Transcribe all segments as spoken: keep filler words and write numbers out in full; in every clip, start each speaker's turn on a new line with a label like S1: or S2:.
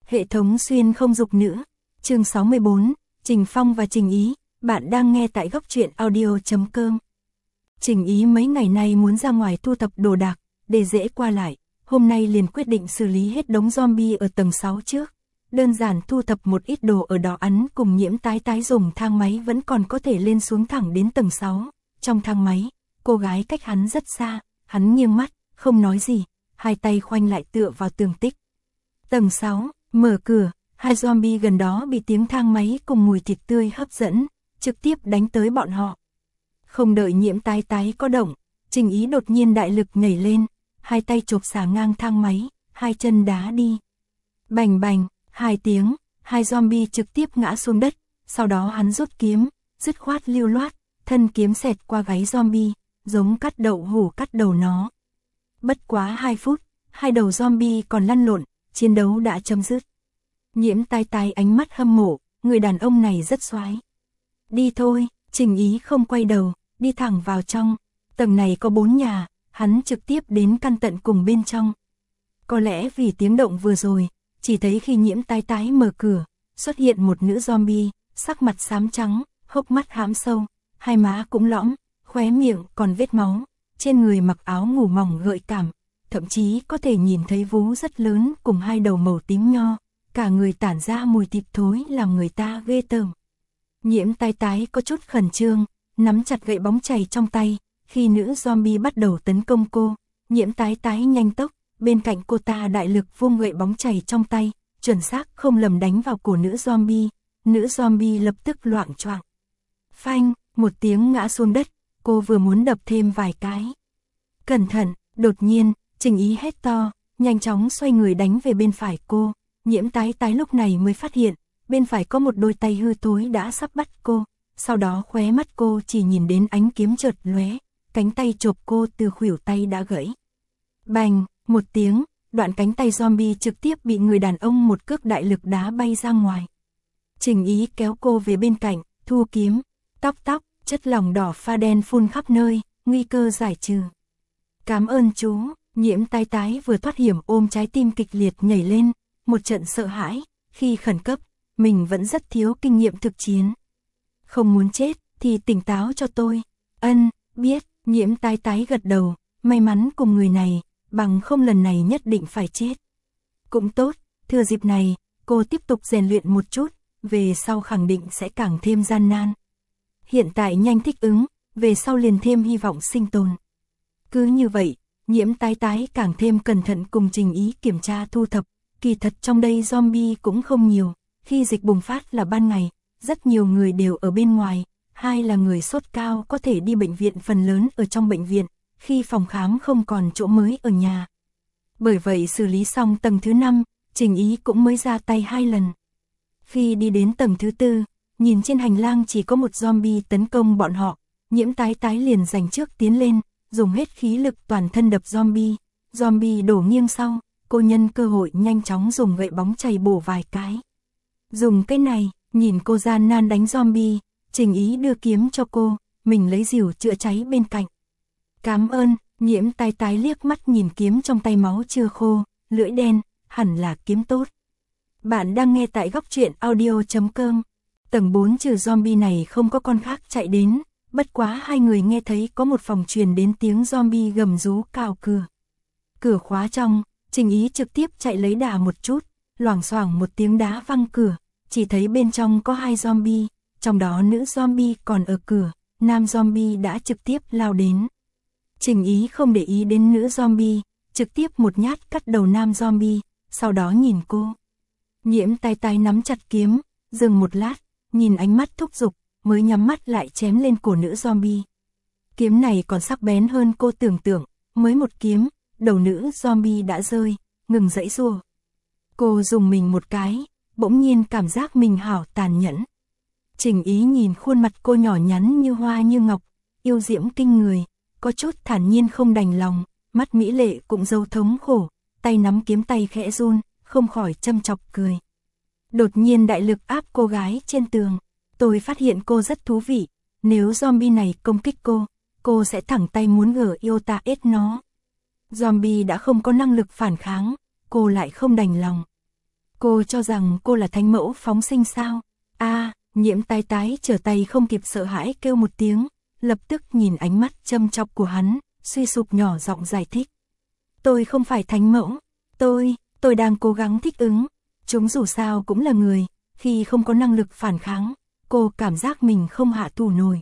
S1: Hệ thống xuyên không dục nữ. Chương sáu mươi bốn, Trình Phong và Trình Ý, bạn đang nghe tại góc truyện audio chấm com. Trình Ý mấy ngày nay muốn ra ngoài thu thập đồ đạc, để dễ qua lại, hôm nay liền quyết định xử lý hết đống zombie ở tầng sáu trước. Đơn giản thu thập một ít đồ ở đó ắn cùng Nhiễm Tái Tái dùng thang máy vẫn còn có thể lên xuống thẳng đến tầng sáu. Trong thang máy, cô gái cách hắn rất xa, hắn nghiêng mắt, không nói gì, hai tay khoanh lại tựa vào tường tích. Tầng sáu, mở cửa, hai zombie gần đó bị tiếng thang máy cùng mùi thịt tươi hấp dẫn, trực tiếp đánh tới bọn họ. Không đợi Nhiễm Tái Tái có động, Trình Ý đột nhiên đại lực nhảy lên, hai tay chộp xả ngang thang máy, hai chân đá đi. Bành bành, hai tiếng, hai zombie trực tiếp ngã xuống đất, sau đó hắn rút kiếm, dứt khoát lưu loát, thân kiếm xẹt qua gáy zombie, giống cắt đậu hủ cắt đầu nó. Bất quá hai phút, hai đầu zombie còn lăn lộn, chiến đấu đã chấm dứt. Nhiễm Tái Tái ánh mắt hâm mộ, người đàn ông này rất xoái. Đi thôi, Trình Ý không quay đầu, đi thẳng vào trong. Tầng này có bốn nhà, hắn trực tiếp đến căn tận cùng bên trong. Có lẽ vì tiếng động vừa rồi, chỉ thấy khi Nhiễm Tái Tái mở cửa, xuất hiện một nữ zombie, sắc mặt xám trắng, hốc mắt hãm sâu, hai má cũng lõm, khóe miệng còn vết máu, trên người mặc áo ngủ mỏng gợi cảm, thậm chí có thể nhìn thấy vú rất lớn cùng hai đầu màu tím nho, cả người tản ra mùi thịt thối làm người ta ghê tởm. Nhiễm Tái Tái có chút khẩn trương, nắm chặt gậy bóng chày trong tay, khi nữ zombie bắt đầu tấn công cô, Nhiễm Tái Tái nhanh tốc, bên cạnh cô ta đại lực vung gậy bóng chày trong tay, chuẩn xác không lầm đánh vào cổ nữ zombie, nữ zombie lập tức loạng choạng. Phanh, một tiếng ngã xuống đất, cô vừa muốn đập thêm vài cái. Cẩn thận, đột nhiên, Trình Ý hét to, nhanh chóng xoay người đánh về bên phải cô, Nhiễm Tái Tái lúc này mới phát hiện, bên phải có một đôi tay hư thối đã sắp bắt cô, sau đó khóe mắt cô chỉ nhìn đến ánh kiếm chợt lóe, cánh tay chộp cô từ khuỷu tay đã gãy. Bành, một tiếng, đoạn cánh tay zombie trực tiếp bị người đàn ông một cước đại lực đá bay ra ngoài. Trình Ý kéo cô về bên cạnh, thu kiếm, tóc tóc, chất lỏng đỏ pha đen phun khắp nơi, nguy cơ giải trừ. Cảm ơn chú, Nhiễm Tái Tái vừa thoát hiểm ôm trái tim kịch liệt nhảy lên, một trận sợ hãi, khi khẩn cấp, mình vẫn rất thiếu kinh nghiệm thực chiến. Không muốn chết, thì tỉnh táo cho tôi. Ân, biết, Nhiễm Tái Tái gật đầu, may mắn cùng người này, bằng không lần này nhất định phải chết. Cũng tốt, thừa dịp này, cô tiếp tục rèn luyện một chút, về sau khẳng định sẽ càng thêm gian nan. Hiện tại nhanh thích ứng, về sau liền thêm hy vọng sinh tồn. Cứ như vậy, Nhiễm Tái Tái càng thêm cẩn thận cùng Trình Ý kiểm tra thu thập, kỳ thật trong đây zombie cũng không nhiều, khi dịch bùng phát là ban ngày, rất nhiều người đều ở bên ngoài, hai là người sốt cao có thể đi bệnh viện phần lớn ở trong bệnh viện, khi phòng khám không còn chỗ mới ở nhà. Bởi vậy xử lý xong tầng thứ năm, Trình Ý cũng mới ra tay hai lần. Khi đi đến tầng thứ tư, nhìn trên hành lang chỉ có một zombie tấn công bọn họ, Nhiễm Tái Tái liền giành trước tiến lên, dùng hết khí lực toàn thân đập zombie, zombie đổ nghiêng sau, cô nhân cơ hội nhanh chóng dùng gậy bóng chày bổ vài cái. Dùng cái này, nhìn cô gian nan đánh zombie, Trình Ý đưa kiếm cho cô, mình lấy rìu chữa cháy bên cạnh. Cảm ơn, Nhiễm Tái Tái liếc mắt nhìn kiếm trong tay máu chưa khô, lưỡi đen, hẳn là kiếm tốt. Bạn đang nghe tại góc truyện audio chấm com. Tầng bốn trừ zombie này không có con khác chạy đến, bất quá hai người nghe thấy có một phòng truyền đến tiếng zombie gầm rú cào cửa. Cửa khóa trong, Trình Ý trực tiếp chạy lấy đà một chút, loảng xoảng một tiếng đá văng cửa, chỉ thấy bên trong có hai zombie, trong đó nữ zombie còn ở cửa, nam zombie đã trực tiếp lao đến. Trình Ý không để ý đến nữ zombie, trực tiếp một nhát cắt đầu nam zombie, sau đó nhìn cô. Nhiễm Tái Tái nắm chặt kiếm, dừng một lát, nhìn ánh mắt thúc giục, mới nhắm mắt lại chém lên cổ nữ zombie. Kiếm này còn sắc bén hơn cô tưởng tượng, mới một kiếm, đầu nữ zombie đã rơi, ngừng giãy giụa. Cô dùng mình một cái, bỗng nhiên cảm giác mình hảo tàn nhẫn. Trình Ý nhìn khuôn mặt cô nhỏ nhắn như hoa như ngọc, yêu diễm kinh người, có chút thản nhiên không đành lòng, mắt mỹ lệ cũng dâu thống khổ, tay nắm kiếm tay khẽ run, không khỏi châm chọc cười. Đột nhiên đại lực áp cô gái trên tường, tôi phát hiện cô rất thú vị, nếu zombie này công kích cô, cô sẽ thẳng tay muốn gở yêu ta ết nó. Zombie đã không có năng lực phản kháng, cô lại không đành lòng. Cô cho rằng cô là thánh mẫu phóng sinh sao? A, Nhiễm Tái Tái trở tay không kịp sợ hãi kêu một tiếng, lập tức nhìn ánh mắt châm chọc của hắn, suy sụp nhỏ giọng giải thích. Tôi không phải thánh mẫu, tôi, tôi đang cố gắng thích ứng, chúng dù sao cũng là người, khi không có năng lực phản kháng, cô cảm giác mình không hạ thủ nổi.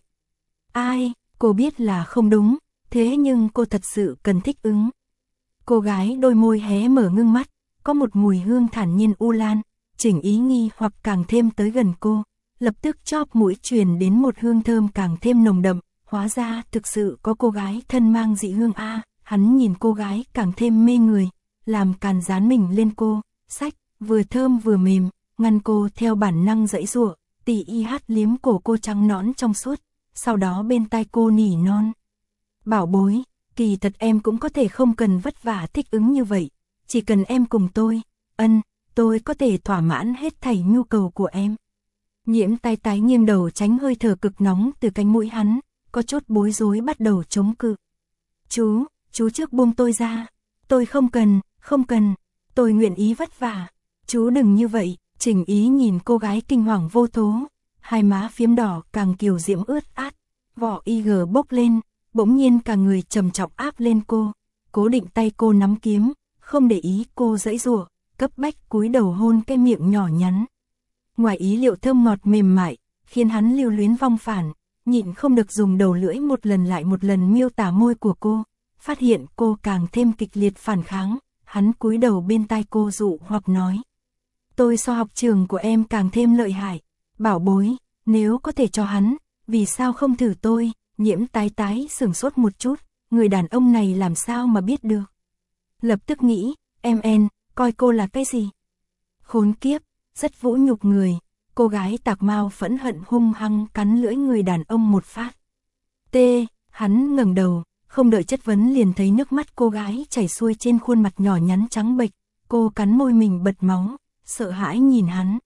S1: Ai, cô biết là không đúng, thế nhưng cô thật sự cần thích ứng. Cô gái đôi môi hé mở ngưng mắt, có một mùi hương thản nhiên u lan, Trình Ý nghi hoặc càng thêm tới gần cô, lập tức chóp mũi truyền đến một hương thơm càng thêm nồng đậm, hóa ra thực sự có cô gái thân mang dị hương a. Hắn nhìn cô gái càng thêm mê người, làm càn dán mình lên cô, sách, vừa thơm vừa mềm, ngăn cô theo bản năng dãy giụa, tỉ y hát liếm cổ cô trắng nõn trong suốt, sau đó bên tai cô nỉ non. Bảo bối, kỳ thật em cũng có thể không cần vất vả thích ứng như vậy, chỉ cần em cùng tôi, ân, tôi có thể thỏa mãn hết thảy nhu cầu của em. Nhiễm Tái Tái nghiêng đầu tránh hơi thở cực nóng từ cánh mũi hắn, có chút bối rối bắt đầu chống cự. Chú, chú trước buông tôi ra, tôi không cần, không cần, tôi nguyện ý vất vả, chú đừng như vậy. Trình Ý nhìn cô gái kinh hoàng vô thố, hai má phiếm đỏ càng kiều diễm ướt át, vỏ y gờ bốc lên, bỗng nhiên cả người trầm trọng áp lên cô, cố định tay cô nắm kiếm, không để ý cô giãy giụa, cấp bách cúi đầu hôn cái miệng nhỏ nhắn. Ngoài ý liệu thơm ngọt mềm mại, khiến hắn lưu luyến vong phản, nhịn không được dùng đầu lưỡi một lần lại một lần miêu tả môi của cô, phát hiện cô càng thêm kịch liệt phản kháng, hắn cúi đầu bên tai cô dụ hoặc nói. Tôi so học trường của em càng thêm lợi hại, bảo bối, nếu có thể cho hắn, vì sao không thử tôi? Nhiễm Tái Tái sửng sốt một chút, người đàn ông này làm sao mà biết được. Lập tức nghĩ, em en, coi cô là cái gì? Khốn kiếp, rất vũ nhục người, cô gái tạc mau phẫn hận hung hăng cắn lưỡi người đàn ông một phát. T, hắn ngẩng đầu, không đợi chất vấn liền thấy nước mắt cô gái chảy xuôi trên khuôn mặt nhỏ nhắn trắng bệch, cô cắn môi mình bật máu, sợ hãi nhìn hắn.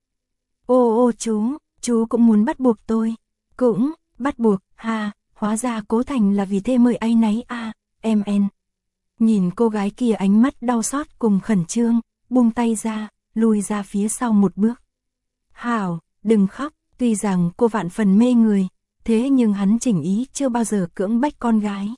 S1: Ô ô chú, chú cũng muốn bắt buộc tôi. Cũng, bắt buộc, ha, hóa ra Cố Thành là vì thế mời ai nấy a, em en. Nhìn cô gái kia ánh mắt đau xót cùng khẩn trương, buông tay ra, lùi ra phía sau một bước. Hảo, đừng khóc, tuy rằng cô vạn phần mê người, thế nhưng hắn Trình Ý chưa bao giờ cưỡng bách con gái.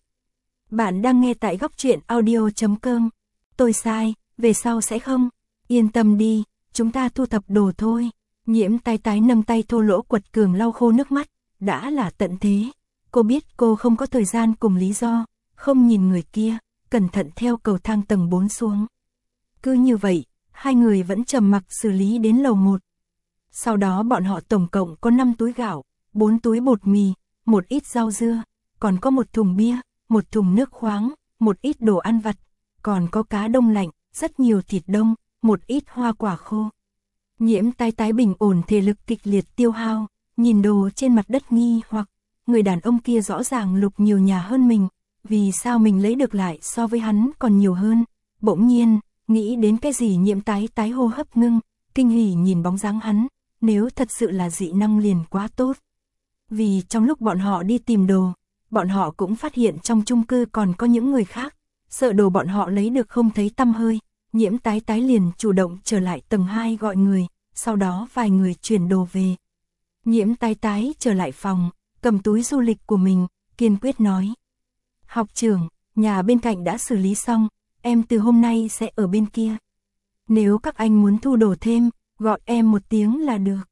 S1: Bạn đang nghe tại góc truyện audio chấm com. Tôi sai, về sau sẽ không. Yên tâm đi, chúng ta thu thập đồ thôi. Nhiễm Tái Tái nâng tay thô lỗ quật cường lau khô nước mắt, đã là tận thế. Cô biết cô không có thời gian cùng lý do, không nhìn người kia, cẩn thận theo cầu thang tầng bốn xuống. Cứ như vậy, hai người vẫn trầm mặc xử lý đến lầu một. Sau đó bọn họ tổng cộng có năm túi gạo, bốn túi bột mì, một ít rau dưa, còn có một thùng bia, một thùng nước khoáng, một ít đồ ăn vặt, còn có cá đông lạnh, rất nhiều thịt đông, một ít hoa quả khô. Nhiễm Tái Tái bình ổn thể lực kịch liệt tiêu hao, nhìn đồ trên mặt đất nghi hoặc, người đàn ông kia rõ ràng lục nhiều nhà hơn mình, vì sao mình lấy được lại so với hắn còn nhiều hơn. Bỗng nhiên, nghĩ đến cái gì Nhiễm Tái Tái hô hấp ngưng, kinh hỉ nhìn bóng dáng hắn, nếu thật sự là dị năng liền quá tốt. Vì trong lúc bọn họ đi tìm đồ, bọn họ cũng phát hiện trong chung cư còn có những người khác, sợ đồ bọn họ lấy được không thấy tăm hơi. Nhiễm Tái Tái liền chủ động trở lại tầng hai gọi người, sau đó vài người chuyển đồ về. Nhiễm Tái Tái trở lại phòng, cầm túi du lịch của mình, kiên quyết nói. Học trưởng, nhà bên cạnh đã xử lý xong, em từ hôm nay sẽ ở bên kia. Nếu các anh muốn thu đồ thêm, gọi em một tiếng là được.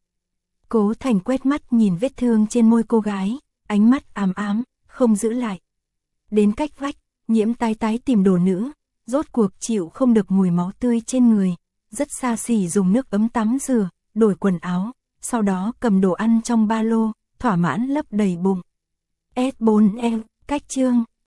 S1: Cố Thành quét mắt nhìn vết thương trên môi cô gái, ánh mắt ám ám, không giữ lại. Đến cách vách, Nhiễm Tái Tái tìm đồ nữ, rốt cuộc chịu không được mùi máu tươi trên người, rất xa xỉ dùng nước ấm tắm rửa, đổi quần áo, sau đó cầm đồ ăn trong ba lô, thỏa mãn lấp đầy bụng. S bốn L, cách chương.